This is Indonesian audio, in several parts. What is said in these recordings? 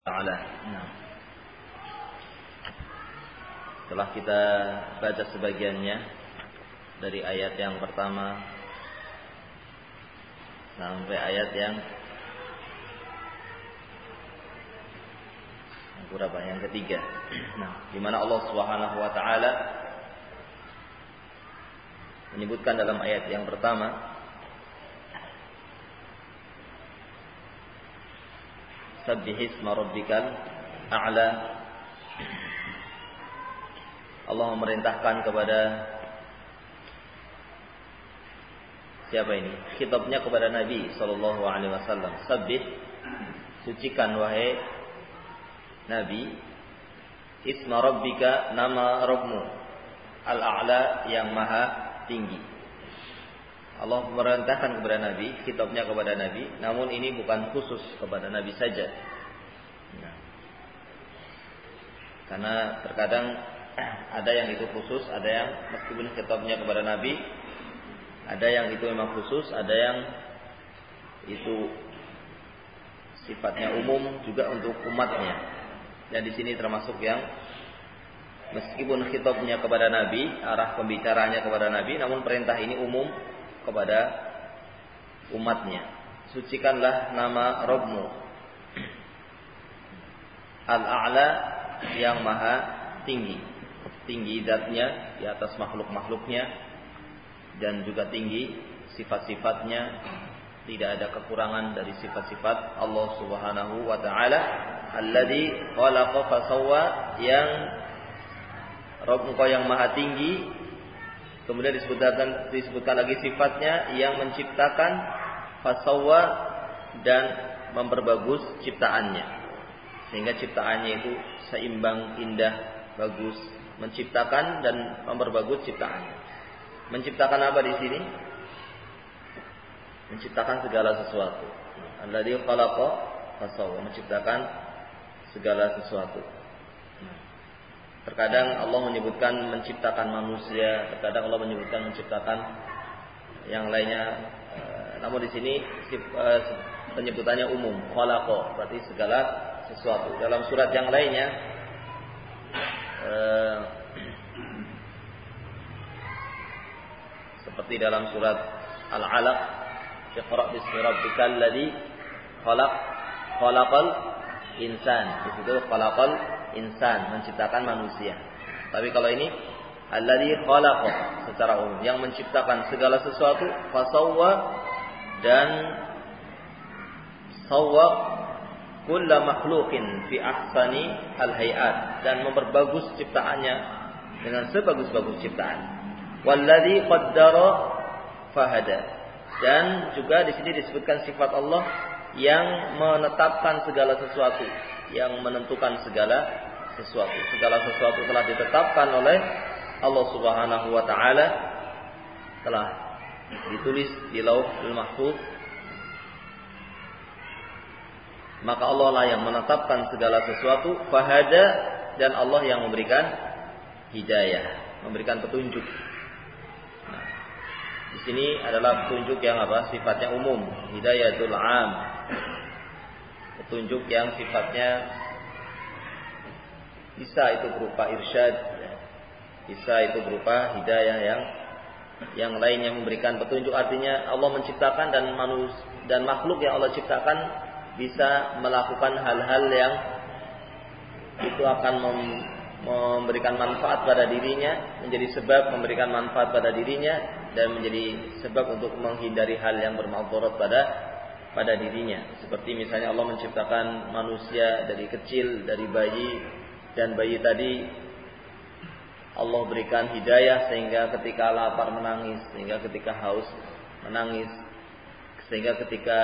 Ta'ala. Setelah kita baca sebagiannya dari ayat yang pertama sampai ayat yang berapa? Yang ketiga. Di mana Allah Subhanahu wa taala menyebutkan dalam ayat yang pertama, Sabbihisma rabbikal a'la. Allah memerintahkan kepada siapa ini? Khitabnya kepada Nabi sallallahu alaihi wasallam. Sabbih, sucikan wahai Nabi, isma rabbika, nama Rabbmu, al-a'la, yang maha tinggi. Allah memerintahkan kepada Nabi, khitabnya kepada Nabi, namun ini bukan khusus kepada Nabi saja. Karena terkadang ada yang itu khusus, ada yang meskipun khitabnya kepada Nabi, ada yang itu memang khusus, ada yang itu sifatnya umum juga untuk umatnya. Dan di sini termasuk yang meskipun khitabnya kepada Nabi, arah pembicaranya kepada Nabi, namun perintah ini umum kepada umatnya. Sucikanlah nama Rabbmu, al-a'la, yang maha tinggi. Tinggi zatnya di atas makhluk-makhluknya, dan juga tinggi sifat-sifatnya. Tidak ada kekurangan dari sifat-sifat Allah Subhanahu wa taala. Alladzi khalaqa fasawwa, yang Rabb engkau yang maha tinggi. Kemudian disebutkan lagi sifatnya, yang menciptakan, fasawwa, dan memperbagus ciptaannya, sehingga ciptaannya itu seimbang, indah, bagus. Menciptakan dan memperbagus ciptaannya. Menciptakan apa di sini? Menciptakan segala sesuatu. Alladzi khalaqa fasawwa, menciptakan segala sesuatu. Terkadang Allah menyebutkan menciptakan manusia, terkadang Allah menyebutkan menciptakan yang lainnya. Namun di sini penyebutannya umum, khalaqa, berarti segala sesuatu. Dalam surat yang lainnya, seperti dalam surat Al-Alaq, Iqra bismi rabbikal ladzi khalaq, khalaqal insan. Di situ khalaqal insan, menciptakan manusia. Tapi kalau ini alladzi khalaqa, secara umum, yang menciptakan segala sesuatu, fasawwa, dan sawwa kulla makhluqin fi ahsani al-hayat, dan memperbagus ciptaannya dengan sebagus-bagus ciptaan. Walladzi qaddara fahada, dan juga di sini disebutkan sifat Allah yang menetapkan segala sesuatu, yang menentukan segala sesuatu. Segala sesuatu telah ditetapkan oleh Allah Subhanahu wa taala, telah ditulis di Lauhul Mahfuz. Maka Allah lah yang menetapkan segala sesuatu, fahada, dan Allah yang memberikan hidayah, memberikan petunjuk. Nah, di sini adalah petunjuk yang apa? Sifatnya umum, hidayatul am. Petunjuk yang sifatnya bisa itu berupa irsyad, bisa itu berupa hidayah yang lainnya memberikan petunjuk. Artinya Allah menciptakan, dan makhluk yang Allah ciptakan bisa melakukan hal-hal yang itu akan memberikan manfaat pada dirinya, menjadi sebab memberikan manfaat pada dirinya, dan menjadi sebab untuk menghindari hal yang bermudarat pada dirinya. Seperti misalnya Allah menciptakan manusia dari kecil, dari bayi, dan bayi tadi Allah berikan hidayah sehingga ketika lapar menangis, sehingga ketika haus menangis, sehingga ketika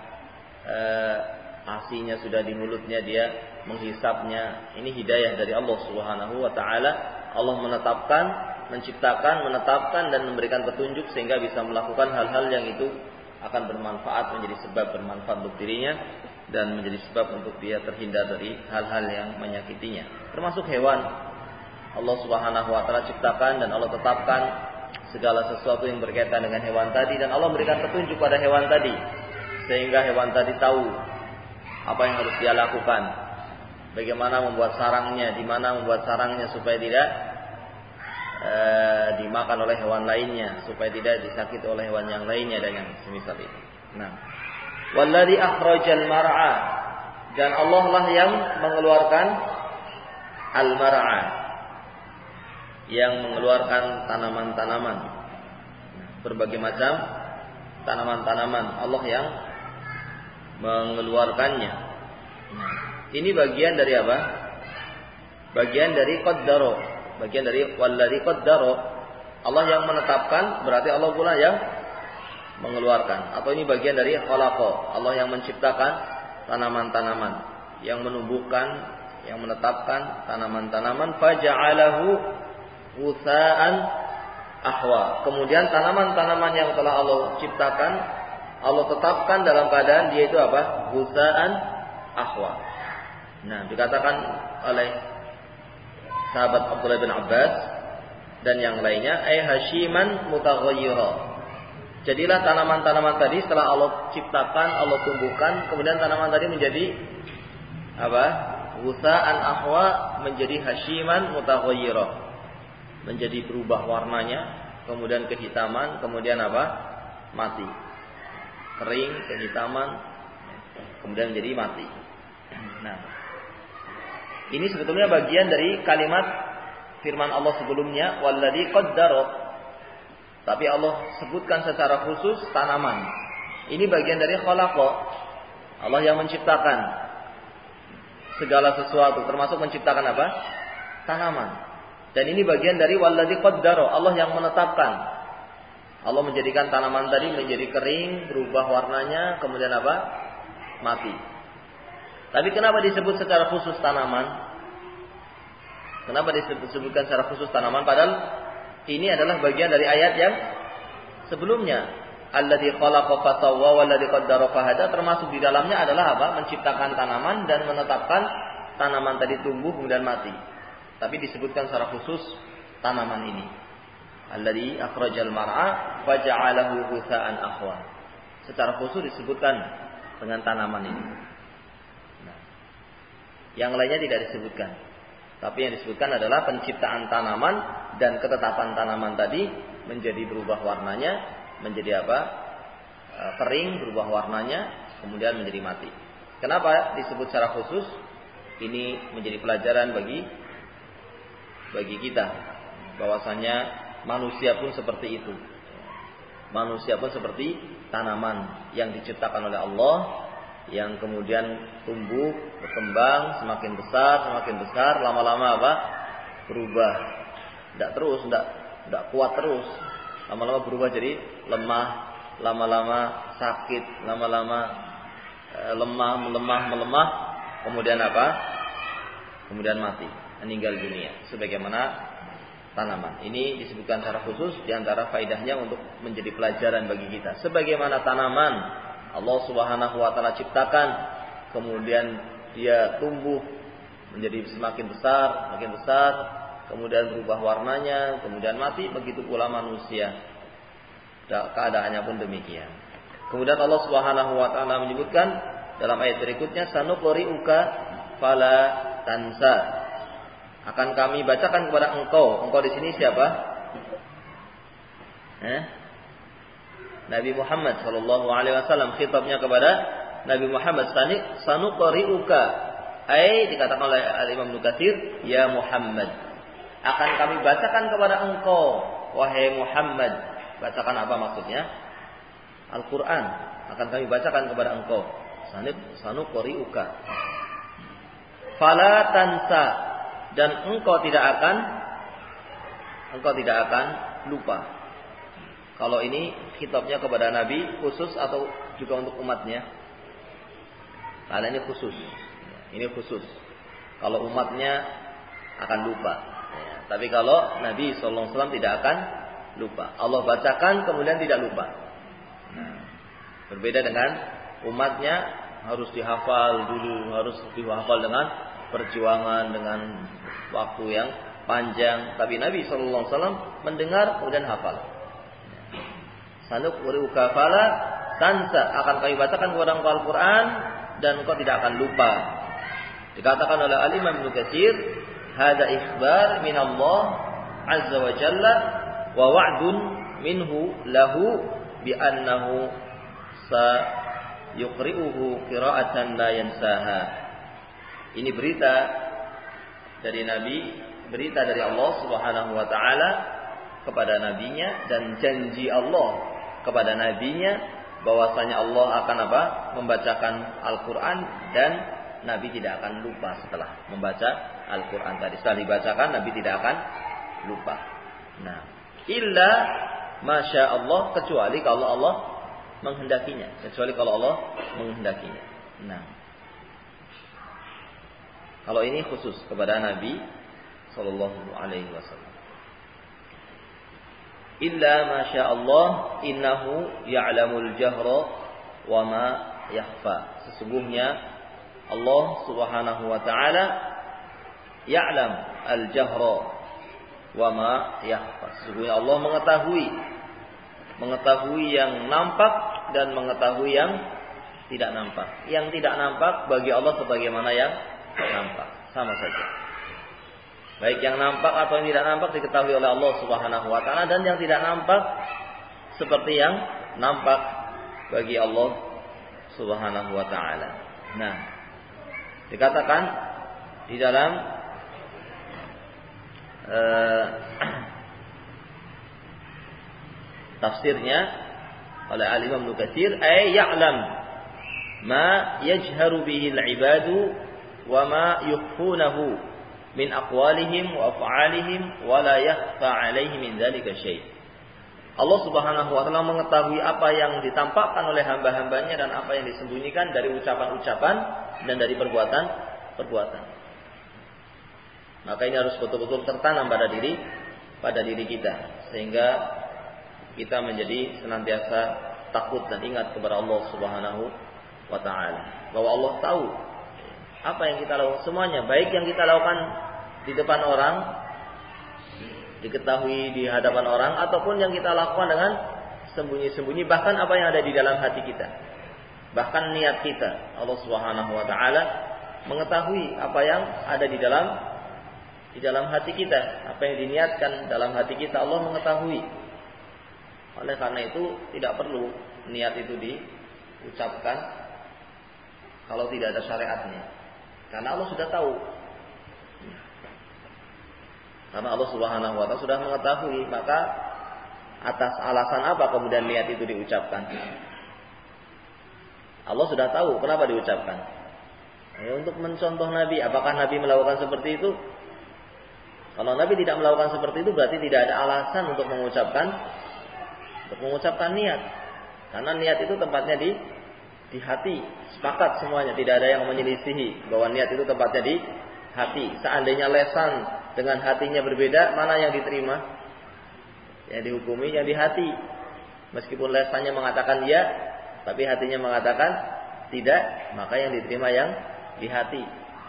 asinya sudah di mulutnya dia menghisapnya. Ini hidayah dari Allah Subhanahu wa taala. Allah menetapkan, menciptakan, menetapkan, dan memberikan petunjuk sehingga bisa melakukan hal-hal yang itu akan bermanfaat, menjadi sebab bermanfaat untuk dirinya, dan menjadi sebab untuk dia terhindar dari hal-hal yang menyakitinya. Termasuk hewan, Allah Subhanahu wa taala ciptakan dan Allah tetapkan segala sesuatu yang berkaitan dengan hewan tadi, dan Allah memberikan petunjuk pada hewan tadi sehingga hewan tadi tahu apa yang harus dia lakukan. bagaimana membuat sarangnya, di mana membuat sarangnya supaya tidak dimakan oleh hewan lainnya, supaya tidak disakiti oleh hewan yang lainnya dan yang semisal itu. Nah, walladzi akhrajal mar'a, dan Allah lah yang mengeluarkan al-mar'a, yang mengeluarkan tanaman-tanaman, berbagai macam tanaman-tanaman, Allah yang mengeluarkannya. Nah, ini bagian dari apa? Bagian dari qaddaro, bagian dari walladzi qaddaro. Allah yang menetapkan, berarti Allah pula yang mengeluarkan. Atau ini bagian dari khalaqa, Allah yang menciptakan tanaman-tanaman, yang menumbuhkan, yang menetapkan tanaman-tanaman. Faja'alahu ghutsa'an ahwa. Kemudian tanaman-tanaman yang telah Allah ciptakan, Allah tetapkan dalam keadaan dia itu apa? Ghutsa'an ahwa. Nah, dikatakan oleh sahabat Abdullah bin Abbas dan yang lainnya, ay hashiman mutaghayyira. Jadilah tanaman-tanaman tadi setelah Allah ciptakan, Allah tumbuhkan, kemudian tanaman tadi menjadi apa? Ghutsa'an ahwa, menjadi hashiman mutaghayyira. Menjadi berubah warnanya, kemudian kehitaman, kemudian apa? Mati. Kering, kehitaman, kemudian menjadi mati. Nah, ini sebetulnya bagian dari kalimat firman Allah sebelumnya, walladzi qaddara. Tapi Allah sebutkan secara khusus tanaman. Ini bagian dari khalaqa. Allah yang menciptakan segala sesuatu, termasuk menciptakan apa? Tanaman. Dan ini bagian dari walladzi qaddara, Allah yang menetapkan. Allah menjadikan tanaman tadi menjadi kering, berubah warnanya, kemudian apa? Mati. Tapi kenapa disebut secara khusus tanaman? Kenapa disebutkan secara khusus tanaman? Padahal ini adalah bagian dari ayat yang sebelumnya. Alladzi khalaqa fasawwa walladzi qaddara fahada, termasuk di dalamnya adalah apa? Menciptakan tanaman dan menetapkan tanaman tadi tumbuh kemudian mati. Tapi disebutkan secara khusus tanaman ini. Alladzi akhrajal mar'a faja'alahu ghutsa'an ahwa. Secara khusus disebutkan dengan tanaman ini. Nah, yang lainnya tidak disebutkan. Tapi yang disebutkan adalah penciptaan tanaman dan ketetapan tanaman tadi menjadi berubah warnanya, menjadi apa? Kering, berubah warnanya, kemudian menjadi mati. Kenapa disebut secara khusus? Ini menjadi pelajaran bagi kita, bahwasanya manusia pun seperti itu. Manusia pun seperti tanaman yang diciptakan oleh Allah, yang kemudian tumbuh, berkembang, semakin besar, lama-lama apa? Berubah. Tidak kuat terus. Lama-lama berubah jadi lemah, lama-lama sakit, lama-lama melemah, kemudian apa? Kemudian mati, meninggal dunia. Sebagaimana tanaman. Ini disebutkan secara khusus di antara faedahnya untuk menjadi pelajaran bagi kita. Sebagaimana tanaman Allah Subhanahu wa taala ciptakan, kemudian dia tumbuh menjadi semakin besar, kemudian berubah warnanya, kemudian mati, begitu pula manusia. Keadaannya pun demikian. Kemudian Allah Subhanahu wa taala menyebutkan dalam ayat berikutnya, sanuqri'uka fala tansa. Akan kami bacakan kepada engkau. Engkau di sini siapa? Nabi Muhammad sallallahu alaihi wasallam, khitabnya kepada Nabi Muhammad. Sanuqri'uka, ai dikatakan oleh Al-Imam Nukatsir, ya Muhammad, akan kami bacakan kepada engkau wahai Muhammad. Bacakan apa maksudnya? Al-Qur'an akan kami bacakan kepada engkau. Sanuqri'uka fala tansa, dan engkau tidak akan lupa. Kalau ini khitabnya kepada Nabi khusus atau juga untuk umatnya? Karena ini khusus. Ini khusus. Kalau umatnya akan lupa. Ya, tapi kalau Nabi SAW tidak akan lupa. Allah bacakan kemudian tidak lupa. Nah, berbeda dengan umatnya, harus dihafal dulu, harus dihafal dengan perjuangan, dengan waktu yang panjang. Tapi Nabi SAW mendengar kemudian hafal. Sanuqri'uka fala tansa, akan kami bacakan kepada engkau Al-Quran dan engkau tidak akan lupa. Dikatakan oleh Al-Imam Ibnu Katsir, "Hada ikhbar min Allah azza wa jalla wa wa'dun minhu lahu bi annahu sayuqri'uhu qira'atan la yansaha." Ini berita dari Nabi, berita dari Allah Subhanahu wa taala kepada nabinya, dan janji Allah kepada nabinya bahwasanya Allah akan membacakan Al-Qur'an, dan Nabi tidak akan lupa setelah membaca Al-Qur'an tadi. Setelah dibacakan Nabi tidak akan lupa. Nah, illa masya Allah, kecuali kalau Allah menghendakinya, Nah, kalau ini khusus kepada Nabi sallallahu alaihi wasallam. Illa masya Allah innahu ya'lamul jahra wa ma yakhfa. Sesungguhnya Allah Subhanahu wa taala ya'lam al-jahra wa ma yakhfa. Sesungguhnya Allah mengetahui yang nampak dan mengetahui yang tidak nampak. Yang tidak nampak bagi Allah sebagaimana yang nampak, sama saja. Baik yang nampak atau yang tidak nampak diketahui oleh Allah Subhanahu wa taala, dan yang tidak nampak seperti yang nampak bagi Allah Subhanahu wa taala. Nah, dikatakan di dalam tafsirnya oleh Al-Imam Ibnu Katsir, ay ya'lam ma yajharu bihi al-ibadu wa ma yukhfunahu min aqwalihim wa af'alihim wa la yakhfa 'alaihi min dzalika syai'. Allah Subhanahu wa taala mengetahui apa yang ditampakkan oleh hamba-hambanya dan apa yang disembunyikan dari ucapan-ucapan dan dari perbuatan. Maka ini harus betul-betul tertanam pada diri kita, sehingga kita menjadi senantiasa takut dan ingat kepada Allah Subhanahu wa taala, bahwa Allah tahu apa yang kita lakukan semuanya, baik yang kita lakukan di depan orang, diketahui di hadapan orang, ataupun yang kita lakukan dengan sembunyi-sembunyi, bahkan apa yang ada di dalam hati kita, bahkan niat kita. Allah Subhanahu wa taala mengetahui apa yang ada di dalam hati kita, apa yang diniatkan dalam hati kita, Allah mengetahui. Oleh karena itu tidak perlu niat itu diucapkan kalau tidak ada syariatnya, karena Allah sudah tahu. Karena Allah Subhanahu wa taala sudah mengetahui, maka atas alasan apa kemudian niat itu diucapkan? Allah sudah tahu kenapa diucapkan. Untuk mencontoh Nabi, apakah Nabi melakukan seperti itu? Kalau Nabi tidak melakukan seperti itu, berarti tidak ada alasan untuk mengucapkan niat. Karena niat itu tempatnya di hati. Sepakat semuanya, tidak ada yang menyelisihi bahwa niat itu tempatnya di hati. Seandainya lesan dengan hatinya berbeda, mana yang diterima? Yang dihukumi yang di hati. Meskipun lesannya mengatakan ya, tapi hatinya mengatakan tidak, maka yang diterima yang di hati.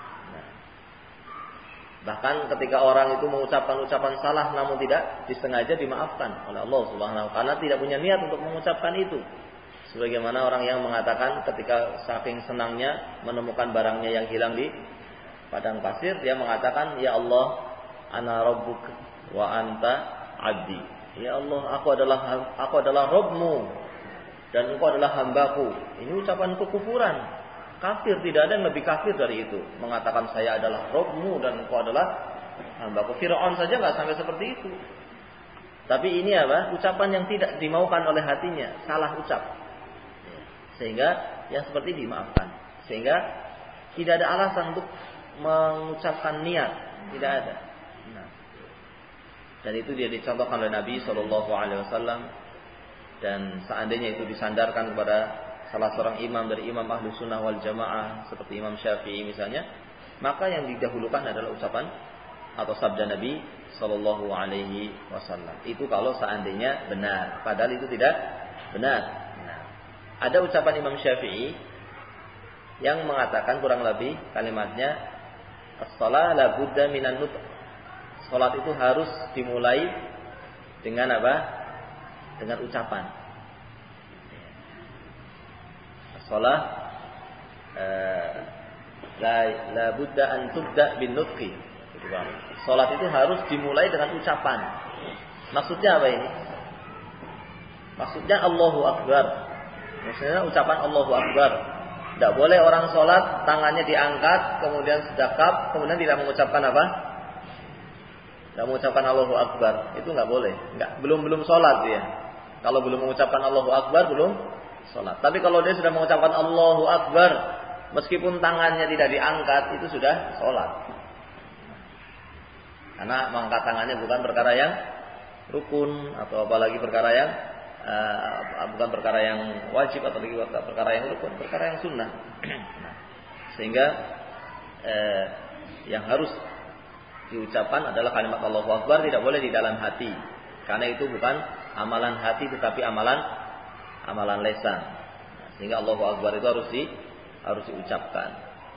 Bahkan ketika orang itu mengucapkan ucapan salah namun tidak disengaja, dimaafkan oleh Allah Subhanahu wa taala karena tidak punya niat untuk mengucapkan itu. Sebagaimana orang yang mengatakan ketika saking senangnya menemukan barangnya yang hilang di padang pasir, dia mengatakan, "Ya Allah, ana rabbuk wa anta abdi." Ya Allah, aku adalah Rabb-Mu dan Engkau adalah hambaku. Ini ucapan kekufuran. Kafir, tidak ada yang lebih kafir dari itu. Mengatakan saya adalah Rabb-Mu dan Engkau adalah hambaku. Fir'aun saja nggak sampai seperti itu. Tapi ini ucapan yang tidak dimaukan oleh hatinya, salah ucap. Sehingga yang seperti dimaafkan. Sehingga tidak ada alasan untuk mengucapkan niat, tidak ada. Dan itu dia dicontohkan oleh Nabi SAW. Dan seandainya itu disandarkan kepada salah seorang imam dari imam ahlu sunnah wal jamaah seperti Imam Syafi'i misalnya, maka yang didahulukan adalah ucapan atau sabda Nabi SAW. Itu kalau seandainya benar, padahal itu tidak benar. Ada ucapan Imam Syafi'i yang mengatakan kurang lebih kalimatnya, as-shalah la budda minan nutq. Salat itu harus dimulai dengan apa? Dengan ucapan. As-shalah La budda an tubda bin nutqi. Salat itu harus dimulai dengan ucapan. Maksudnya apa ini? Maksudnya Allahu Akbar. Maksudnya ucapan Allahu Akbar. Tidak boleh orang sholat tangannya diangkat, kemudian sedekap, kemudian tidak mengucapkan apa? Tidak mengucapkan Allahu Akbar. Itu nggak boleh. Belum sholat dia. Kalau belum mengucapkan Allahu Akbar belum sholat. Tapi kalau dia sudah mengucapkan Allahu Akbar, meskipun tangannya tidak diangkat, itu sudah sholat. Karena mengangkat tangannya bukan perkara yang rukun atau apalagi perkara yang bukan perkara yang wajib atau lagi perkara yang rukun, perkara yang sunnah. Sehingga yang harus diucapkan adalah kalimat Allahu Akbar, tidak boleh di dalam hati, karena itu bukan amalan hati tetapi amalan lisan. Sehingga Allahu Akbar itu harus diucapkan.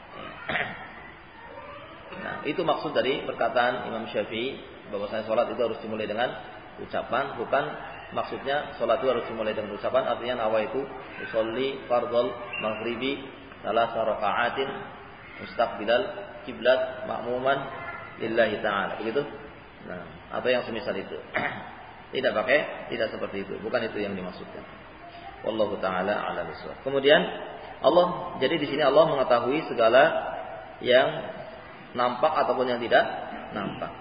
Nah, itu maksud dari perkataan Imam Syafi'i bahwasanya salat itu harus dimulai dengan ucapan, bukan maksudnya salat itu harus dimulai dengan ucapan, artinya nawaitu usolli fardhal maghribi salasa raka'atin mustaqbilal kiblat ma'muman lillahi ta'ala. Begitu? Nah, atau yang semisal itu. Tidak seperti itu. Bukan itu yang dimaksudkan. Wallahu ta'ala a'lam bishawab. Kemudian Allah, jadi di sini Allah mengetahui segala yang nampak ataupun yang tidak nampak.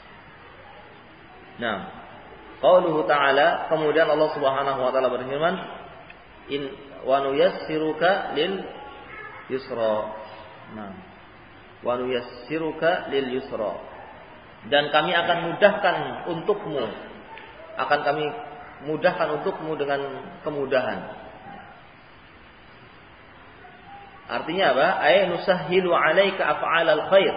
Nah, qauluhu ta'ala, kemudian Allah Subhanahu wa taala berfirman, in wa nuyassiruka lil yusra. Nah, wa nuyassiruka lil yusra. Dan kami akan mudahkan untukmu. Akan kami mudahkan untukmu dengan kemudahan. Artinya apa? Ay nusahhilu 'alaika af'alal khair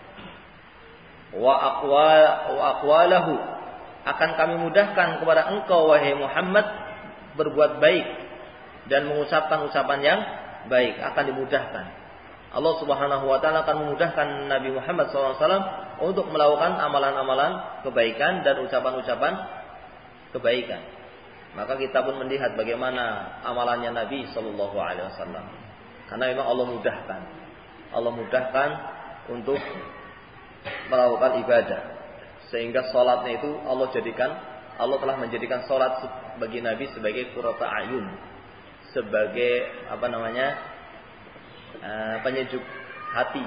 wa aqwalahu. Akan kami mudahkan kepada engkau wahai Muhammad berbuat baik dan mengucapkan ucapan yang baik, akan dimudahkan. Allah Subhanahu wa taala akan memudahkan Nabi Muhammad SAW untuk melakukan amalan-amalan kebaikan dan ucapan-ucapan kebaikan. Maka kita pun melihat bagaimana amalannya Nabi sallallahu alaihi wasallam. Karena memang Allah mudahkan untuk melakukan ibadah. Sehingga salatnya itu Allah telah menjadikan salat bagi Nabi sebagai qurrata ayun, sebagai penyejuk hati.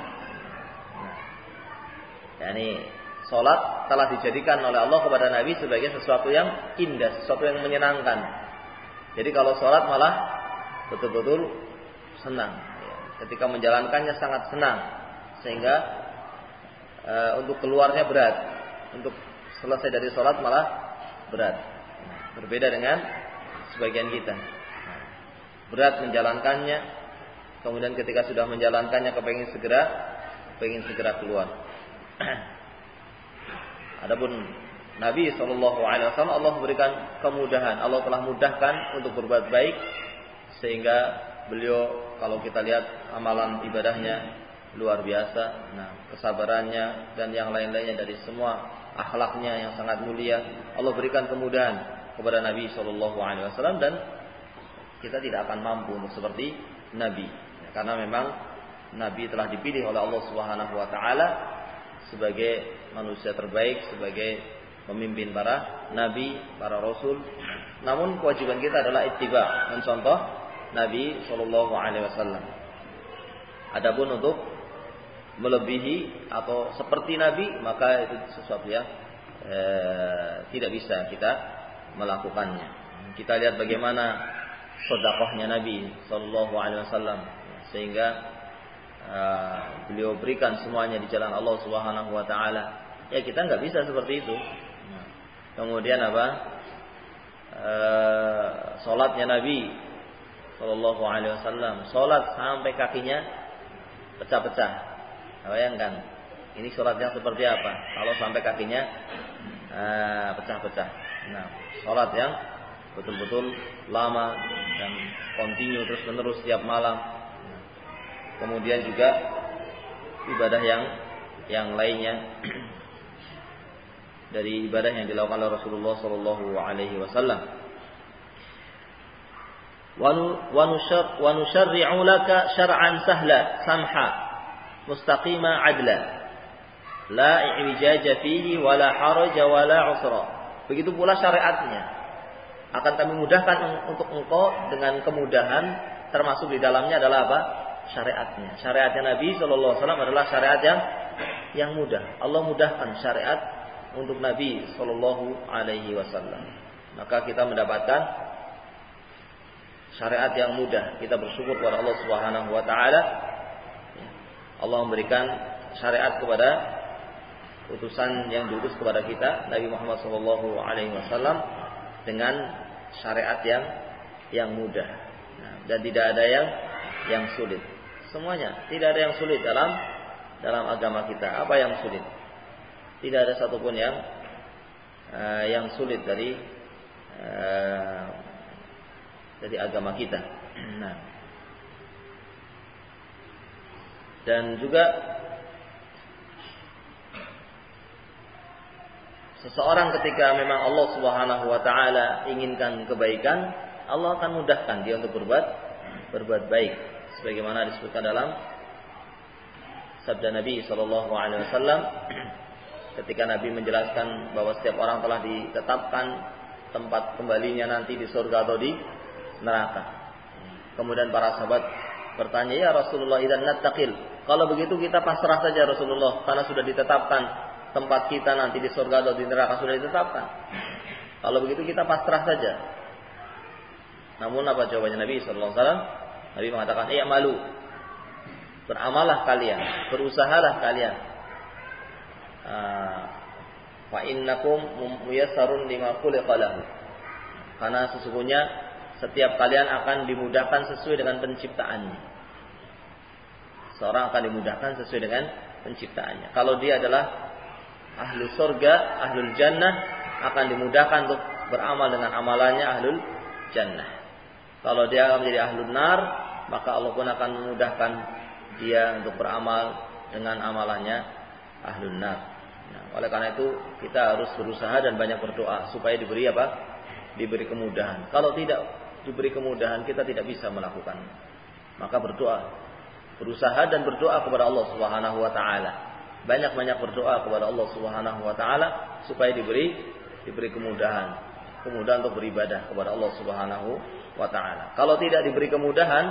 Yani salat telah dijadikan oleh Allah kepada Nabi sebagai sesuatu yang indah, sesuatu yang menyenangkan. Jadi kalau salat malah betul-betul senang. Ketika menjalankannya sangat senang, sehingga untuk keluarnya berat, untuk selesai dari sholat malah berat. Berbeda dengan sebagian kita, berat menjalankannya, kemudian ketika sudah menjalankannya kepengin segera keluar. Adapun Nabi SAW Allah memberikan kemudahan, Allah telah mudahkan untuk berbuat baik, sehingga beliau kalau kita lihat amalan ibadahnya luar biasa. Nah, kesabarannya dan yang lain-lainnya dari semua akhlaknya yang sangat mulia, Allah berikan kemudahan kepada Nabi SAW, dan kita tidak akan mampu untuk seperti Nabi, karena memang Nabi telah dipilih oleh Allah Subhanahu wa taala sebagai manusia terbaik, sebagai pemimpin para nabi, para rasul. Namun kewajiban kita adalah ittiba, mencontoh Nabi sallallahu alaihi wasallam. Adapun untuk melebihi atau seperti Nabi, maka itu sesuatu yang tidak bisa kita melakukannya. Kita lihat bagaimana sedekahnya Nabi sallallahu alaihi wasallam, sehingga beliau berikan semuanya di jalan Allah Subhanahu wa taala. Ya, kita enggak bisa seperti itu. Kemudian salatnya Nabi sallallahu alaihi wasallam, salat sampai kakinya pecah-pecah. Bayangkan, ini salat yang seperti apa kalau sampai kakinya pecah-pecah. Nah, salat yang betul-betul lama dan kontinu terus-menerus setiap malam. Kemudian juga ibadah yang lainnya dari ibadah yang dilakukan oleh Rasulullah sallallahu alaihi wasallam. Wa nusyarri'u laka syar'an sahla samha. mustaqima adla. La i'wijaja fihi wala haraja wala usra. Begitu pula syariatnya. Akan kami mudahkan untuk engkau dengan kemudahan, termasuk di dalamnya adalah apa? Syariatnya. Syariatnya Nabi sallallahu alaihi wasallam adalah syariat yang mudah. Allah mudahkan syariat untuk Nabi sallallahu alaihi wasallam. Maka kita mendapatkan syariat yang mudah. Kita bersyukur kepada Allah Subhanahu wa taala. Allah memberikan syariat kepada utusan yang diutus kepada kita, Nabi Muhammad sallallahu alaihi wasallam, dengan syariat yang mudah. Dan tidak ada yang sulit. Semuanya tidak ada yang sulit dalam agama kita. Apa yang sulit? Tidak ada satupun yang sulit dari agama kita. Nah. Dan juga seseorang ketika memang Allah Subhanahu wa taala inginkan kebaikan, Allah akan mudahkan dia untuk berbuat baik. Sebagaimana disebutkan dalam sabda Nabi sallallahu alaihi wasallam ketika Nabi menjelaskan bahwa setiap orang telah ditetapkan tempat kembalinya nanti di surga atau di neraka. Kemudian para sahabat bertanya, "Ya Rasulullah, idzan nattaqil." Kalau begitu kita pasrah saja Rasulullah, karena sudah ditetapkan tempat kita nanti di surga atau di neraka, sudah ditetapkan. Kalau begitu kita pasrah saja. Namun apa jawabannya Nabi sallallahu alaihi wasallam? Nabi mengatakan, "I'malu." Beramalah kalian, berusahalah kalian. Fa innakum muyassarun lima khuliqa lahu. Karena sesungguhnya setiap kalian akan dimudahkan sesuai dengan penciptaannya. Seorang akan dimudahkan sesuai dengan penciptaannya. Kalau dia adalah ahlu surga, ahlul jannah, akan dimudahkan untuk beramal dengan amalannya ahlul jannah. Kalau dia akan menjadi ahlul nar, maka Allah pun akan memudahkan dia untuk beramal dengan amalannya ahlul nar. Nah, oleh karena itu kita harus berusaha dan banyak berdoa supaya diberi apa? Diberi kemudahan. Kalau tidak diberi kemudahan, kita tidak bisa melakukan. Maka berdoa, berusaha dan berdoa kepada Allah Subhanahu wa taala. Banyak-banyak berdoa kepada Allah Subhanahu wa taala supaya diberi kemudahan untuk beribadah kepada Allah Subhanahu wa taala. Kalau tidak diberi kemudahan,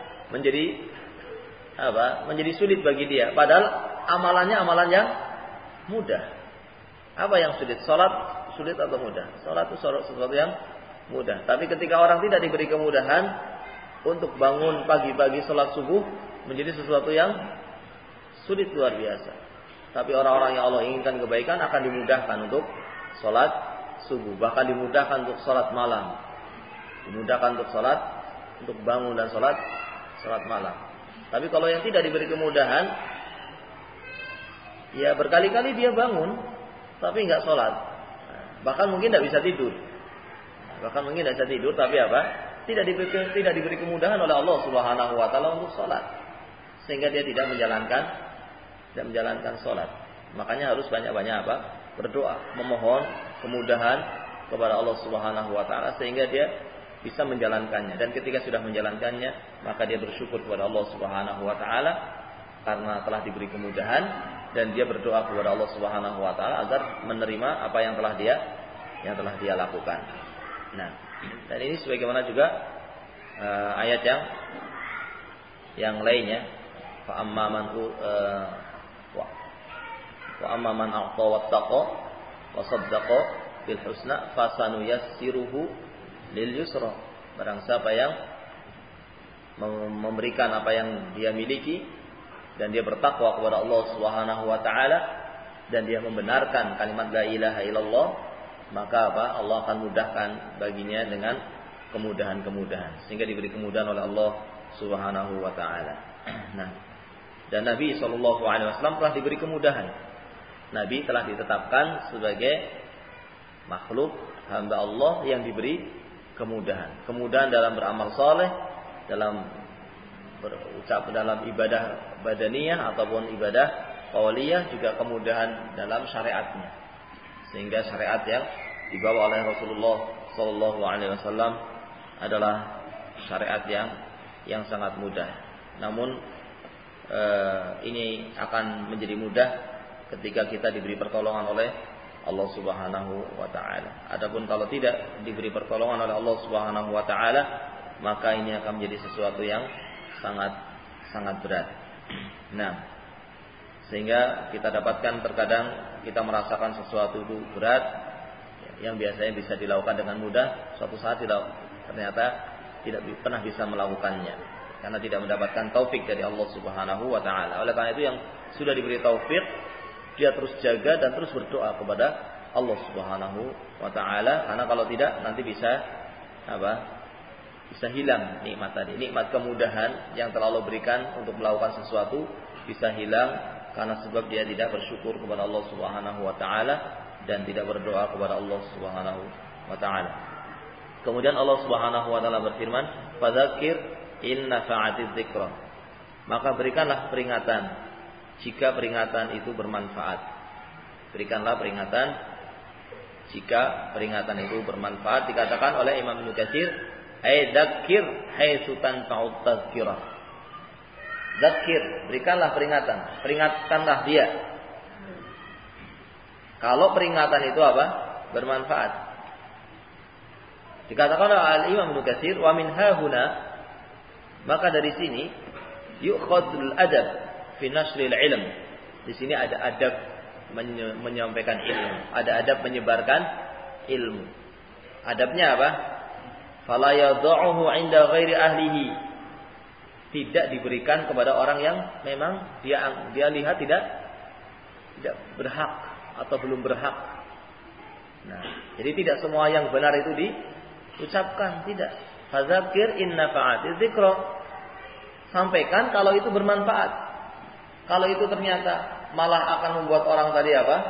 menjadi sulit bagi dia, padahal amalannya amalan yang mudah. Apa yang sulit? Salat sulit atau mudah? Salat itu sesuatu yang mudah. Tapi ketika orang tidak diberi kemudahan untuk bangun pagi-pagi salat subuh, menjadi sesuatu yang sulit luar biasa. Tapi orang-orang yang Allah inginkan kebaikan akan dimudahkan untuk salat subuh, bahkan dimudahkan untuk salat malam. Dimudahkan untuk salat, untuk bangun dan salat malam. Tapi kalau yang tidak diberi kemudahan, ya berkali-kali dia bangun tapi enggak salat. Bahkan mungkin tidak bisa tidur. Tapi apa? Tidak diberi kemudahan oleh Allah Subhanahu wa taala untuk salat. Sehingga dia tidak menjalankan salat. Makanya harus banyak-banyak apa? Berdoa, memohon kemudahan kepada Allah Subhanahu wa taala sehingga dia bisa menjalankannya. Dan ketika sudah menjalankannya, maka dia bersyukur kepada Allah Subhanahu wa taala karena telah diberi kemudahan, dan dia berdoa kepada Allah Subhanahu wa taala agar menerima apa yang telah dia lakukan. Nah, dan ini sebagaimana juga ayat yang lainnya, fa amma man a'ta wattaqa wa saddaqa bil husna fasanuyassiruhu lil yusra. Barang siapa yang memberikan apa yang dia miliki dan dia bertakwa kepada Allah Subhanahu wa taala dan dia membenarkan kalimat la ilaha illallah, maka Allah akan mudahkan baginya dengan kemudahan-kemudahan sehingga diberi kemudahan oleh Allah Subhanahu wa taala. Nah, dan Nabi sallallahu alaihi wasallam telah diberi kemudahan. Nabi telah ditetapkan sebagai makhluk hamba Allah yang diberi kemudahan. Kemudahan dalam beramal saleh, dalam berucap, dalam ibadah badaniyah ataupun ibadah qauliyah, juga kemudahan dalam syariatnya. Sehingga syariat yang dibawa oleh Rasulullah sallallahu alaihi wasallam adalah syariat yang sangat mudah. Namun ini akan menjadi mudah ketika kita diberi pertolongan oleh Allah Subhanahu wa taala. Adapun kalau tidak diberi pertolongan oleh Allah Subhanahu wa taala, maka ini akan menjadi sesuatu yang sangat berat. Nah, sehingga kita dapatkan terkadang kita merasakan sesuatu itu berat yang biasanya bisa dilakukan dengan mudah, suatu saat ternyata tidak pernah bisa melakukannya karena tidak mendapatkan taufik dari Allah Subhanahu wa taala. Oleh karena itu yang sudah diberi taufik, dia terus jaga dan terus berdoa kepada Allah Subhanahu wa taala, karena kalau tidak nanti bisa hilang nikmat tadi. Nikmat kemudahan yang telah Allah berikan untuk melakukan sesuatu bisa hilang karena sebab dia tidak bersyukur kepada Allah Subhanahu wa taala dan tidak berdoa kepada Allah Subhanahu wa taala. Kemudian Allah Subhanahu wa taala berfirman, "Fadzakir in nafa'atiz dzikra." Maka berikanlah peringatan jika peringatan itu bermanfaat. Berikanlah peringatan jika peringatan itu bermanfaat. Dikatakan oleh Imam Ibnu Katsir, "Ai dzakir haitsu tanfa'ut tadzkirah." Dzakir, berikanlah peringatan, peringatkanlah dia. Kalau peringatan itu bermanfaat. Dikatakan oleh Imam Ibnu Katsir, "Wa min hahuna," maka dari sini yu'khadul adab fi nasril ilm. Di sini ada adab menyampaikan ilmu, ada adab menyebarkan ilmu. Adabnya apa? Fala yad'uhu 'inda ghairi ahlihi. Tidak diberikan kepada orang yang memang dia lihat tidak berhak atau belum berhak. Nah, jadi tidak semua yang benar itu diucapkan, tidak. Fadzakir in nafa'atiz dzikra. Sampaikan kalau itu bermanfaat. Kalau itu ternyata malah akan membuat orang tadi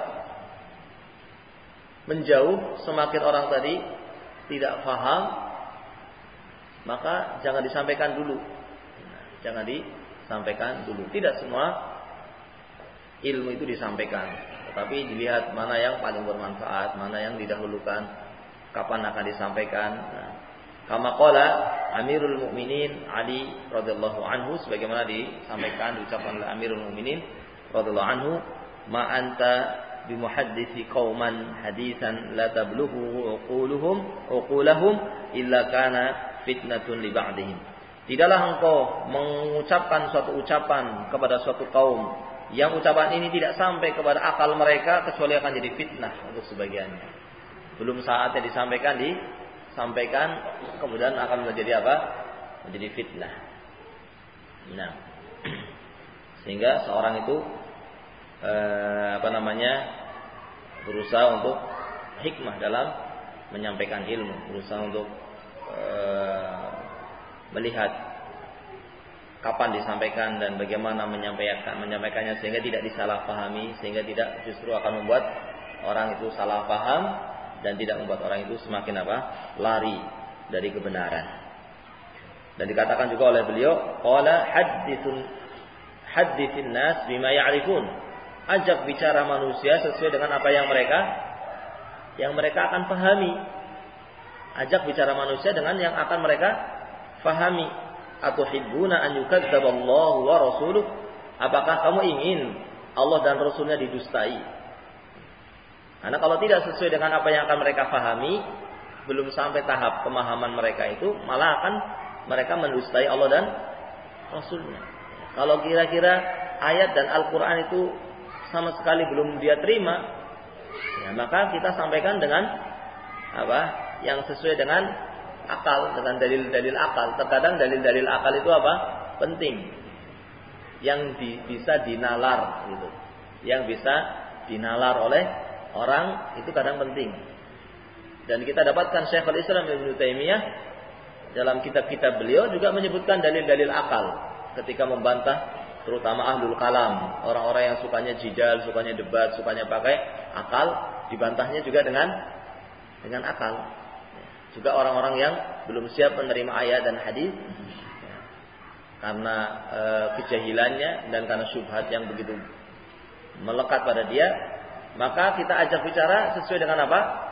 menjauh, semakin orang tadi tidak paham, maka jangan disampaikan dulu. Jangan disampaikan dulu. Tidak semua ilmu itu disampaikan, tetapi dilihat mana yang paling bermanfaat, mana yang didahulukan, kapan akan disampaikan. Nah, kama qala Amirul Mukminin Ali radhiyallahu anhu, sebagaimana disampaikan diucapkan oleh Amirul Mukminin radhiyallahu anhu, "Ma anta bimuhadditsi qauman haditsan la tablughu uqulahum illa kana fitnatun li ba'dihim." Tidaklah engkau mengucapkan suatu ucapan kepada suatu kaum yang ucapan ini tidak sampai kepada akal mereka, kecuali akan jadi fitnah untuk sebagiannya. Belum saatnya disampaikan kemudian akan menjadi menjadi fitnah. Nah, sehingga seorang itu berusaha untuk hikmah dalam menyampaikan ilmu, berusaha untuk melihat kapan disampaikan dan bagaimana menyampaikannya sehingga tidak disalahpahami, sehingga tidak justru akan membuat orang itu salah paham dan tidak membuat orang itu semakin lari dari kebenaran. Dan dikatakan juga oleh beliau, qala hadditsin nas bima ya'rifun. Ajak bicara manusia sesuai dengan apa yang mereka akan pahami. Ajak bicara manusia dengan yang akan mereka fahami. Atuhibbuna an yukadzdzaballahu wa rasuluh? Apakah kamu ingin Allah dan Rasulnya didustai? Karena kalau tidak sesuai dengan apa yang akan mereka fahami, belum sampai tahap pemahaman mereka itu, malah akan mereka mendustai Allah dan Rasulnya. Kalau kira-kira ayat dan Al-Quran itu sama sekali belum dia terima, ya, maka kita sampaikan dengan yang sesuai dengan akal, dengan dalil-dalil akal. Terkadang dalil-dalil akal itu penting, yang bisa dinalar gitu, yang bisa dinalar oleh orang itu kadang penting. Dan kita dapatkan Syekhul Islam Ibnu Taimiyah dalam kitab-kitab beliau juga menyebutkan dalil-dalil akal ketika membantah terutama ahlul kalam, orang-orang yang sukanya jidal, sukanya debat, sukanya pakai akal, dibantahnya juga dengan akal. Juga orang-orang yang belum siap menerima ayat dan hadis karena kejahilannya dan karena syubhat yang begitu melekat pada dia, maka kita ajak bicara sesuai dengan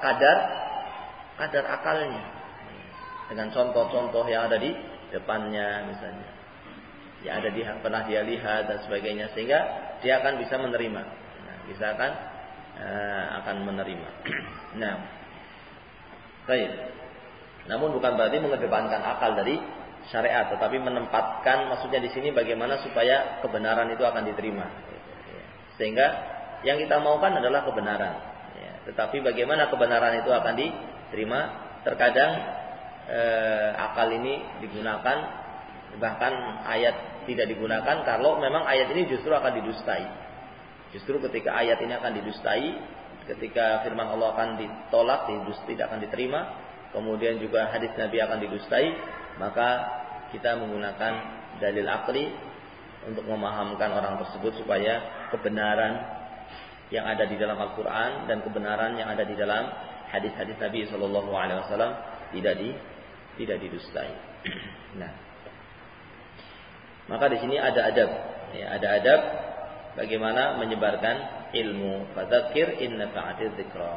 kadar akalnya, dengan contoh-contoh yang ada di depannya misalnya. ya pernah dia lihat dan sebagainya, sehingga dia akan bisa menerima. Nah, akan menerima. Nah, baik. Namun bukan berarti mengedepankan akal dari syariat, tetapi menempatkan, maksudnya di sini bagaimana supaya kebenaran itu akan diterima. Sehingga yang kita maukan adalah kebenaran. Tetapi bagaimana kebenaran itu akan diterima? Terkadang akal ini digunakan, bahkan ayat tidak digunakan kalau memang ayat ini justru akan didustai. Justru ketika ayat ini akan didustai, ketika firman Allah akan ditolak, tidak akan diterima, kemudian juga hadis Nabi akan didustai, maka kita menggunakan dalil akli untuk memahamkan orang tersebut supaya kebenaran yang ada di dalam Al-Quran dan kebenaran yang ada di dalam hadis-hadis Nabi SAW tidak didustai. Nah, maka di sini ada adab, ada adab bagaimana menyebarkan ilmu. Fadzakir in nafa'atiz dzikra.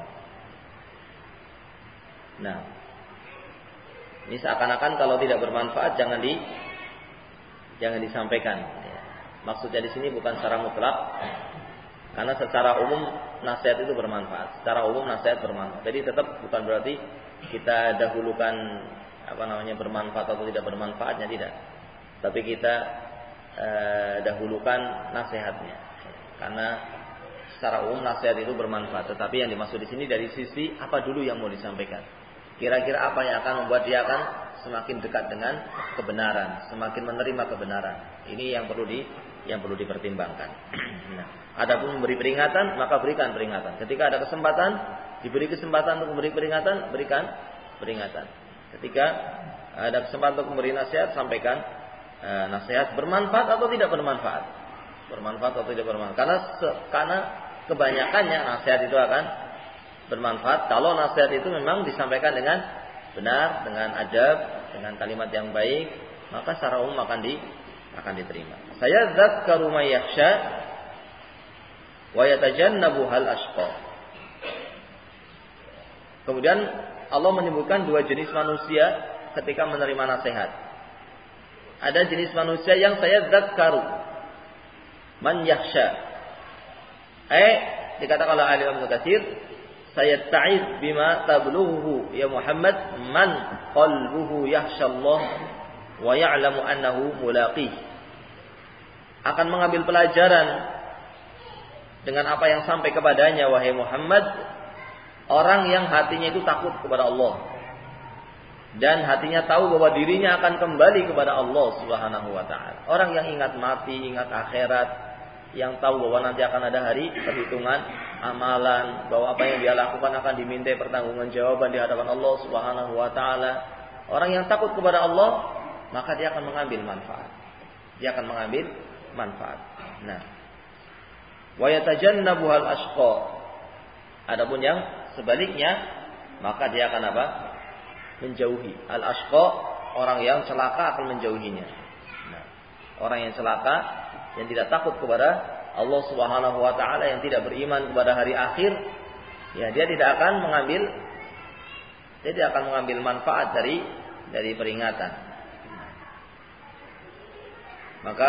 Nah, ini seakan-akan kalau tidak bermanfaat jangan disampaikan. Maksudnya di sini bukan secara mutlak, karena secara umum nasihat itu bermanfaat. Secara umum nasihat bermanfaat. Jadi tetap bukan berarti kita dahulukan bermanfaat atau tidak bermanfaatnya, tidak. Tapi kita dahulukan nasihatnya. Karena secara umum nasihat itu bermanfaat. Tetapi yang dimaksud di sini dari sisi apa dulu yang mau disampaikan. Kira-kira apa yang akan membuat dia akan semakin dekat dengan kebenaran, semakin menerima kebenaran. Ini yang perlu dipertimbangkan. Nah, adapun memberi peringatan, maka berikan peringatan. Ketika ada kesempatan, diberi kesempatan untuk memberi peringatan, berikan peringatan. Ketika ada kesempatan untuk memberi nasihat, sampaikan nasihat, bermanfaat atau tidak bermanfaat. Bermanfaat atau tidak bermanfaat. Karena kebanyakannya nasihat itu akan bermanfaat kalau nasihat itu memang disampaikan dengan benar, dengan adab, dengan kalimat yang baik, maka secara umum akan diterima. Saya dzakkaru may yakhsha wa yatajannabu hal ashqa. Kemudian Allah menyebutkan dua jenis manusia ketika menerima nasihat. Ada jenis manusia yang saya dzakkaru man yakhsha. Dikatakan oleh Ali Ibnu Katsir, saya ta'id bima tablughu ya Muhammad man qalbuhu yakhshallah wa ya'lamu annahu mulaqih. Akan mengambil pelajaran dengan apa yang sampai kepadanya wahai Muhammad, orang yang hatinya itu takut kepada Allah dan hatinya tahu bahwa dirinya akan kembali kepada Allah Subhanahu wa taala. Orang yang ingat mati, ingat akhirat, yang tahu bahwa nanti akan ada hari perhitungan amalan, bahwa apa yang dia lakukan akan dimintai pertanggungjawaban di hadapan Allah Subhanahu wa taala. Orang yang takut kepada Allah, maka dia akan mengambil manfaat. Dia akan mengambil manfaat. Nah, wa yatajannabu hal ashqa. Adapun yang sebaliknya, maka dia akan apa? Menjauhi. Al ashqa, orang yang celaka akan menjauhinya. Nah, orang yang celaka, yang tidak takut kepada Allah Subhanahu wa taala, yang tidak beriman kepada hari akhir, ya dia tidak akan mengambil manfaat dari peringatan. Maka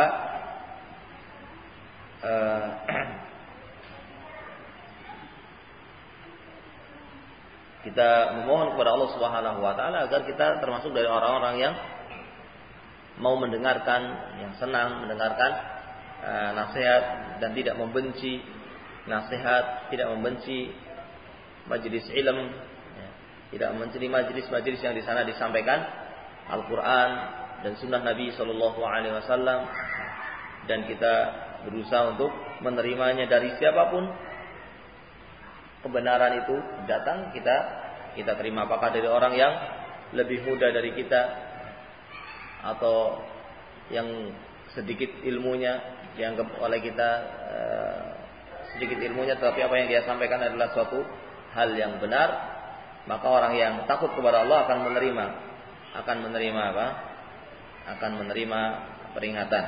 kita memohon kepada Allah Subhanahu wa taala agar kita termasuk dari orang-orang yang mau mendengarkan, yang senang mendengarkan nasihat dan tidak membenci nasihat, tidak membenci majelis ilmu, tidak membenci majelis-majelis yang di sana disampaikan Al-Qur'an dan sunnah Nabi sallallahu alaihi wasallam, dan kita berusaha untuk menerimanya dari siapapun kebenaran itu datang, kita terima, apakah dari orang yang lebih muda dari kita atau yang sedikit ilmunya, dianggap oleh kita sedikit ilmunya, tetapi apa yang dia sampaikan adalah suatu hal yang benar, maka orang yang takut kepada Allah akan menerima apa? Akan menerima peringatan.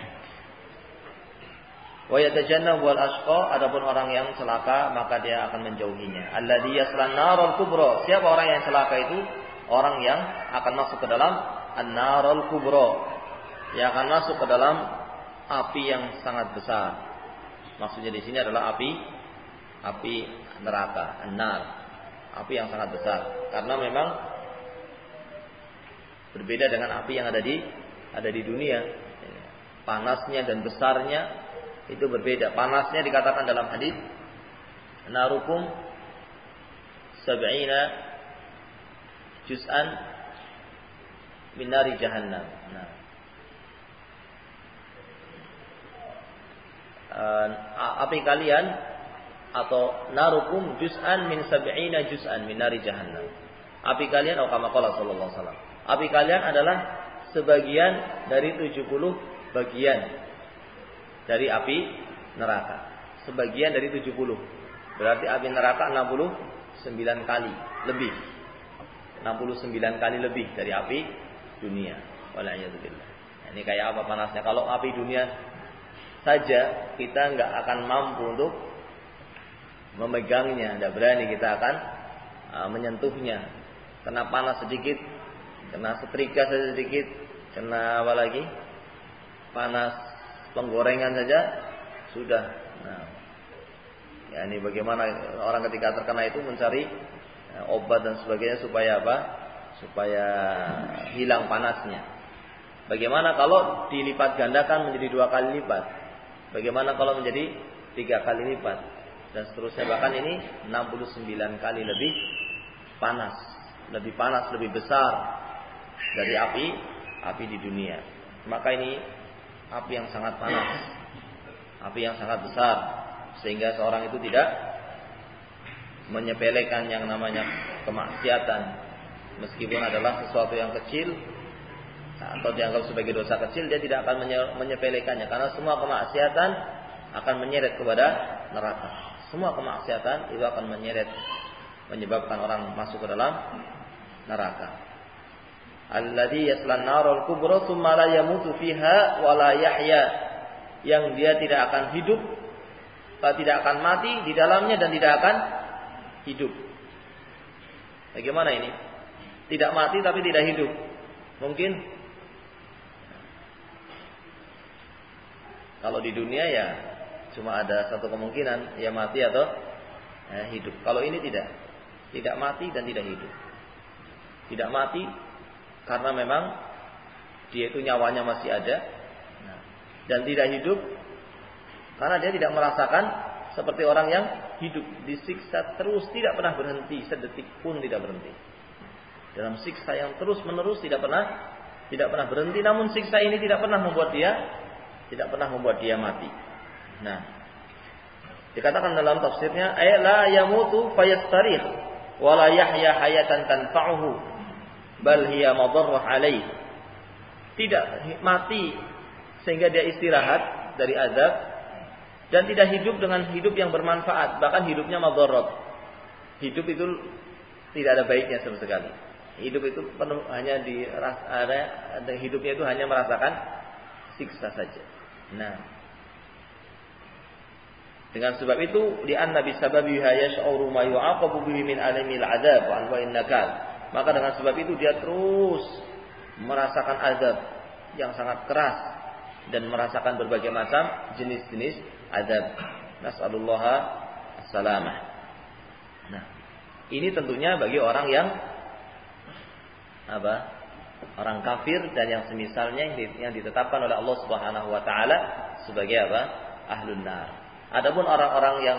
Wa yatajannabu al-ashqa, adapun orang yang celaka maka dia akan menjauhinya. Alladzi yaslan narul kubra. Siapa orang yang celaka itu? Orang yang akan masuk ke dalam an-narul kubra. yang akan masuk ke dalam api yang sangat besar. Maksudnya di sini adalah api neraka, an-nar, api yang sangat besar. Karena memang berbeda dengan api yang ada di dunia. Panasnya dan besarnya itu berbeda. Panasnya dikatakan dalam hadis, narukum sab'ina juz'an min nari jahannam. Nah, api kalian atau narukum juz'an min sab'ina juz'an min nari jahannam. Api kalian, atau kama qala sallallahu alaihi wasallam, api kalian adalah sebagian dari 70 bagian dari api neraka. Sebagian dari 70. Berarti api neraka 69 kali lebih. 69 kali lebih dari api dunia. Wala'iyadzubillah. Ini kayak apa panasnya? Kalau api dunia saja kita nggak akan mampu untuk memegangnya, tidak berani kita akan menyentuhnya. Kena panas sedikit, kena setrika sedikit, kena apa lagi? Panas penggorengan saja sudah. Nah, ya ini bagaimana orang ketika terkena itu mencari obat dan sebagainya supaya apa? Supaya hilang panasnya. Bagaimana kalau dilipat gandakan menjadi 2 kali lipat? Bagaimana kalau menjadi 3 kali lipat? Dan seterusnya, bahkan ini 69 kali lebih panas, lebih besar dari api di dunia. Maka ini api yang sangat panas, api yang sangat besar, sehingga seorang itu tidak menyepelekan yang namanya kemaksiatan, meskipun adalah sesuatu yang kecil atau dianggap sebagai dosa kecil, dia tidak akan menyepelekannya, karena semua kemaksiatan akan menyeret kepada neraka. Semua kemaksiatan itu akan menyebabkan orang masuk ke dalam neraka. Alladzi yaslan narul kubra tsumma la yamutu fiha wa la yahya, yang dia tidak akan hidup, tidak akan mati di dalamnya dan tidak akan hidup. Bagaimana ini? Tidak mati tapi tidak hidup. Mungkin kalau di dunia ya cuma ada satu kemungkinan, ya mati atau hidup. Kalau ini tidak mati dan tidak hidup. Tidak mati karena memang dia itu nyawanya masih ada, dan tidak hidup karena dia tidak merasakan seperti orang yang hidup, disiksa terus tidak pernah berhenti, sedetik pun tidak berhenti. Dalam siksa yang terus menerus tidak pernah berhenti, namun siksa ini tidak pernah membuat dia mati. Nah, dikatakan dalam tafsirnya, ay la yamutu fayastarih wa la yahya hayatan tanfa'uhu bal hiya madarrah alaih. Tidak mati sehingga dia istirahat dari azab, dan tidak hidup dengan hidup yang bermanfaat, bahkan hidupnya madarat. Hidup itu tidak ada baiknya sama sekali. Hidup itu penuh hanya hidupnya itu hanya merasakan siksa saja. Nah, dengan sebab itu, li'anna bisababiha yash'uru ma yu'aqabu bihi min alamil 'adzab wa anwa'in nakal. Maka dengan sebab itu dia terus merasakan azab yang sangat keras dan merasakan berbagai macam jenis-jenis azab. Nas'alullaha as-salamah. Nah, ini tentunya bagi orang yang orang kafir dan yang semisalnya yang ditetapkan oleh Allah Subhanahu wa taala sebagai ahlun nar. Adapun orang-orang yang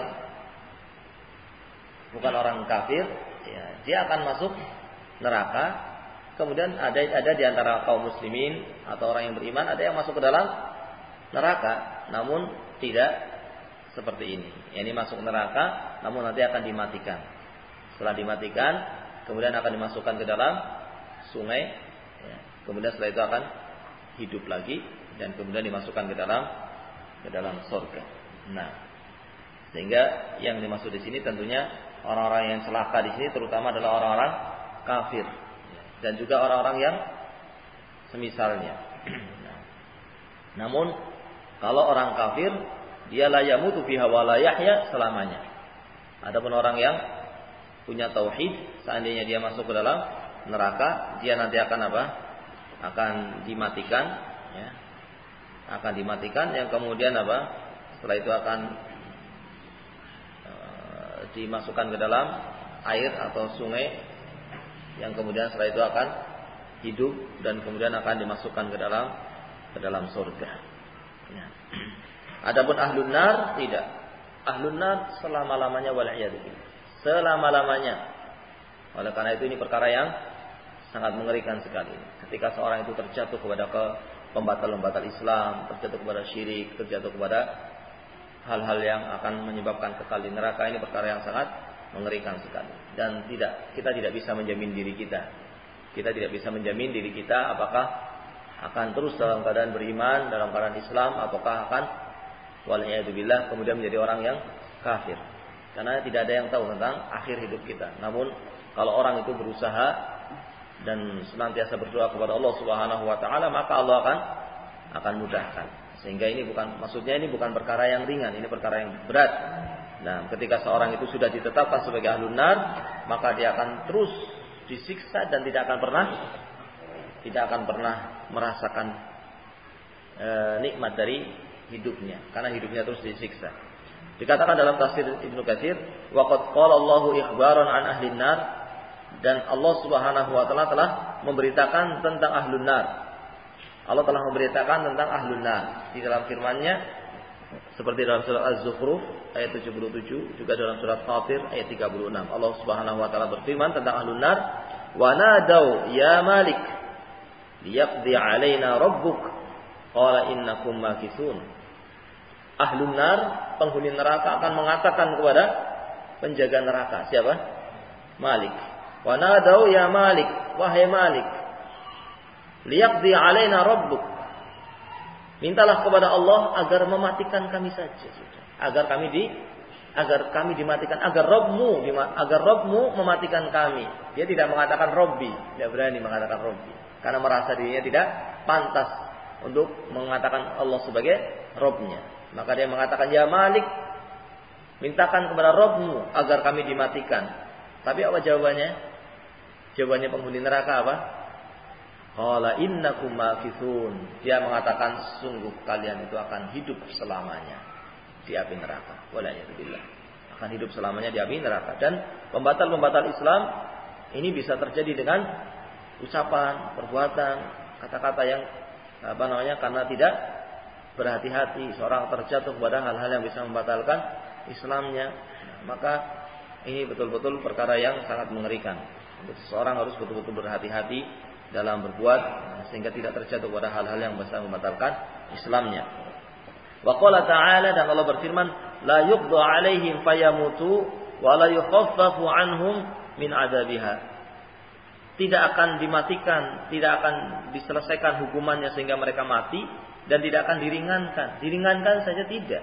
bukan orang kafir, ya, dia akan masuk neraka. Kemudian ada di antara kaum muslimin atau orang yang beriman, ada yang masuk ke dalam neraka, namun tidak seperti ini. Ini masuk neraka, namun nanti akan dimatikan. Setelah dimatikan, kemudian akan dimasukkan ke dalam sungai. Ya. Kemudian setelah itu akan hidup lagi dan kemudian dimasukkan ke dalam surga. Nah, sehingga yang dimaksud di sini tentunya orang-orang yang celaka di sini terutama adalah orang-orang kafir dan juga orang-orang yang semisalnya. Nah, namun kalau orang kafir dia la yamutu fiha wa la yahya selamanya. Adapun orang yang punya tauhid, seandainya dia masuk ke dalam neraka, dia nanti akan akan dimatikan, ya. akan dimatikan, yang kemudian apa? Setelah itu akan dimasukkan ke dalam air atau sungai, yang kemudian setelah itu akan hidup dan kemudian akan dimasukkan ke dalam surga. Ya. Adapun ahlun nar tidak. Ahlun nar selama-lamanya wal'iyadu billah. Selama-lamanya. Oleh karena itu ini perkara yang sangat mengerikan sekali. Ketika seorang itu terjatuh kepada pembatal-pembatal Islam, terjatuh kepada syirik, terjatuh kepada hal-hal yang akan menyebabkan kekal di neraka, ini perkara yang sangat mengerikan sekali. Dan kita tidak bisa menjamin diri kita. Kita tidak bisa menjamin diri kita apakah akan terus dalam keadaan beriman, dalam keadaan Islam, apakah akan wal'iyadzubillah kemudian menjadi orang yang kafir. Karena tidak ada yang tahu tentang akhir hidup kita. Namun kalau orang itu berusaha dan senantiasa berdoa kepada Allah Subhanahu wa taala, maka Allah akan mudahkan. Sehingga ini bukan perkara yang ringan, ini perkara yang berat. Nah, ketika seorang itu sudah ditetapkan sebagai ahlun nar, maka dia akan terus disiksa dan tidak akan pernah merasakan nikmat dari hidupnya, karena hidupnya terus disiksa. Dikatakan dalam tafsir Ibnu Katsir, wa qad qala Allahu ikhbaran an ahlin nar, dan Allah Subhanahu wa taala telah memberitakan tentang ahlun nar. Allah telah memberitakan tentang ahlun nar di dalam firman-Nya, seperti dalam surat Az-Zukhruf ayat 77, juga dalam surat Fatir ayat 36. Allah Subhanahu wa taala berfirman tentang ahlun nar, wa nadau ya malik liyaqdi alaina rabbuk qala innakum makithun. Ahlun nar, penghuni neraka akan mengatakan kepada penjaga neraka, siapa? Malik. Wa nadau ya malik, wahai malik, liyaqdi alaina rabbuk, mintalah kepada Allah agar mematikan kami saja, agar kami dimatikan, agar Rabbmu mematikan kami. Dia tidak mengatakan Robbi, tidak berani mengatakan Robbi, karena merasa dirinya tidak pantas untuk mengatakan Allah sebagai Rabbnya. Maka dia mengatakan ya Malik, mintakan kepada Rabbmu agar kami dimatikan. Tapi apa jawabannya? Jawabannya penghuni neraka apa? Qala innakum makithun. Dia mengatakan sungguh kalian itu akan hidup selamanya di api neraka. Wala'iyadzubillah. Akan hidup selamanya di api neraka. Dan pembatal-pembatal Islam ini bisa terjadi dengan ucapan, perbuatan, kata-kata yang karena tidak berhati-hati, seorang terjatuh kepada hal-hal yang bisa membatalkan Islamnya. Maka ini betul-betul perkara yang sangat mengerikan. Seseorang harus betul-betul berhati-hati dalam berbuat sehingga tidak terjatuh pada hal-hal yang bisa membatalkan Islamnya. Wa qala ta'ala, dan Allah berfirman, la yuqda 'alaihim fayamutu wa la yukhaffafu 'anhum min 'adzabiha. Tidak akan dimatikan, tidak akan diselesaikan hukumannya sehingga mereka mati, dan tidak akan diringankan. Diringankan saja tidak.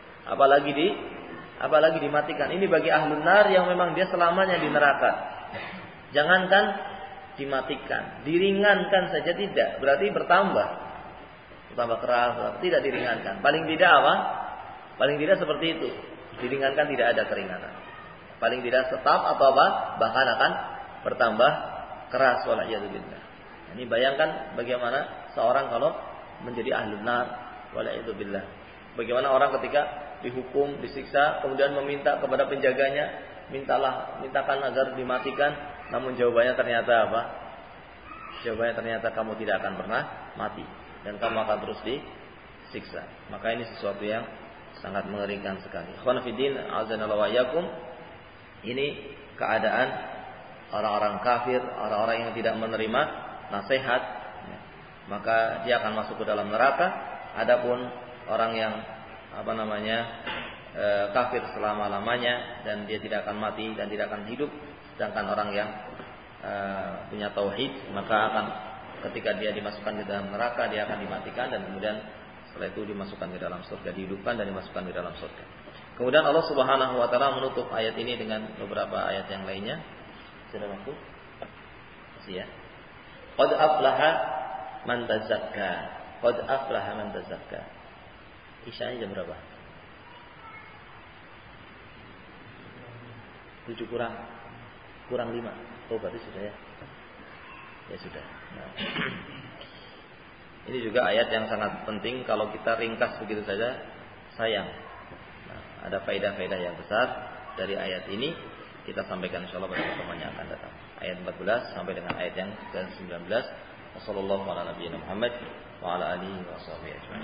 Apalagi dimatikan. Ini bagi ahlun nar yang memang dia selamanya di neraka. Jangankan dimatikan, diringankan saja tidak, berarti bertambah keras, tidak diringankan. Paling tidak apa? Paling tidak seperti itu. Diringankan tidak ada keringanan. Paling tidak tetap atau apa? Bahkan akan bertambah keras, wala'iyadzubillah. Ini bayangkan bagaimana seorang kalau menjadi ahlun nar, wala'iyadzubillah. Bagaimana orang ketika dihukum, disiksa, kemudian meminta kepada penjaganya, mintakan agar dimatikan, namun jawabannya ternyata apa? Jawabannya ternyata kamu tidak akan pernah mati dan kamu akan terus disiksa. Maka ini sesuatu yang sangat mengerikan sekali. Ikhwan fillah, azanallahu wa iyyakum. Ini keadaan orang-orang kafir, orang-orang yang tidak menerima nasihat, maka dia akan masuk ke dalam neraka. Adapun orang yang kafir selama-lamanya dan dia tidak akan mati dan tidak akan hidup, sedangkan orang yang punya tauhid, maka akan ketika dia dimasukkan ke dalam neraka dia akan dimatikan dan kemudian setelah itu dimasukkan ke dalam surga, dihidupkan dan dimasukkan ke dalam surga. Kemudian Allah Subhanahu wa taala menutup ayat ini dengan beberapa ayat yang lainnya. Sudah waktu? Masih ya. Qad aflaha man tazakka. Qad aflaha man tazakka. Isya'nya jam berapa? 7 kurang 5. Oh berarti sudah ya. Ya sudah. Nah. Ini juga ayat yang sangat penting, kalau kita ringkas begitu saja sayang. Nah, ada faedah-faedah yang besar dari ayat ini, kita sampaikan insyaallah pada pertemuan yang akan datang. Ayat 14 sampai dengan ayat yang ke-19. Wassallallahu ala nabiyina Muhammad wa ala alihi wa sahbihi ajma'in.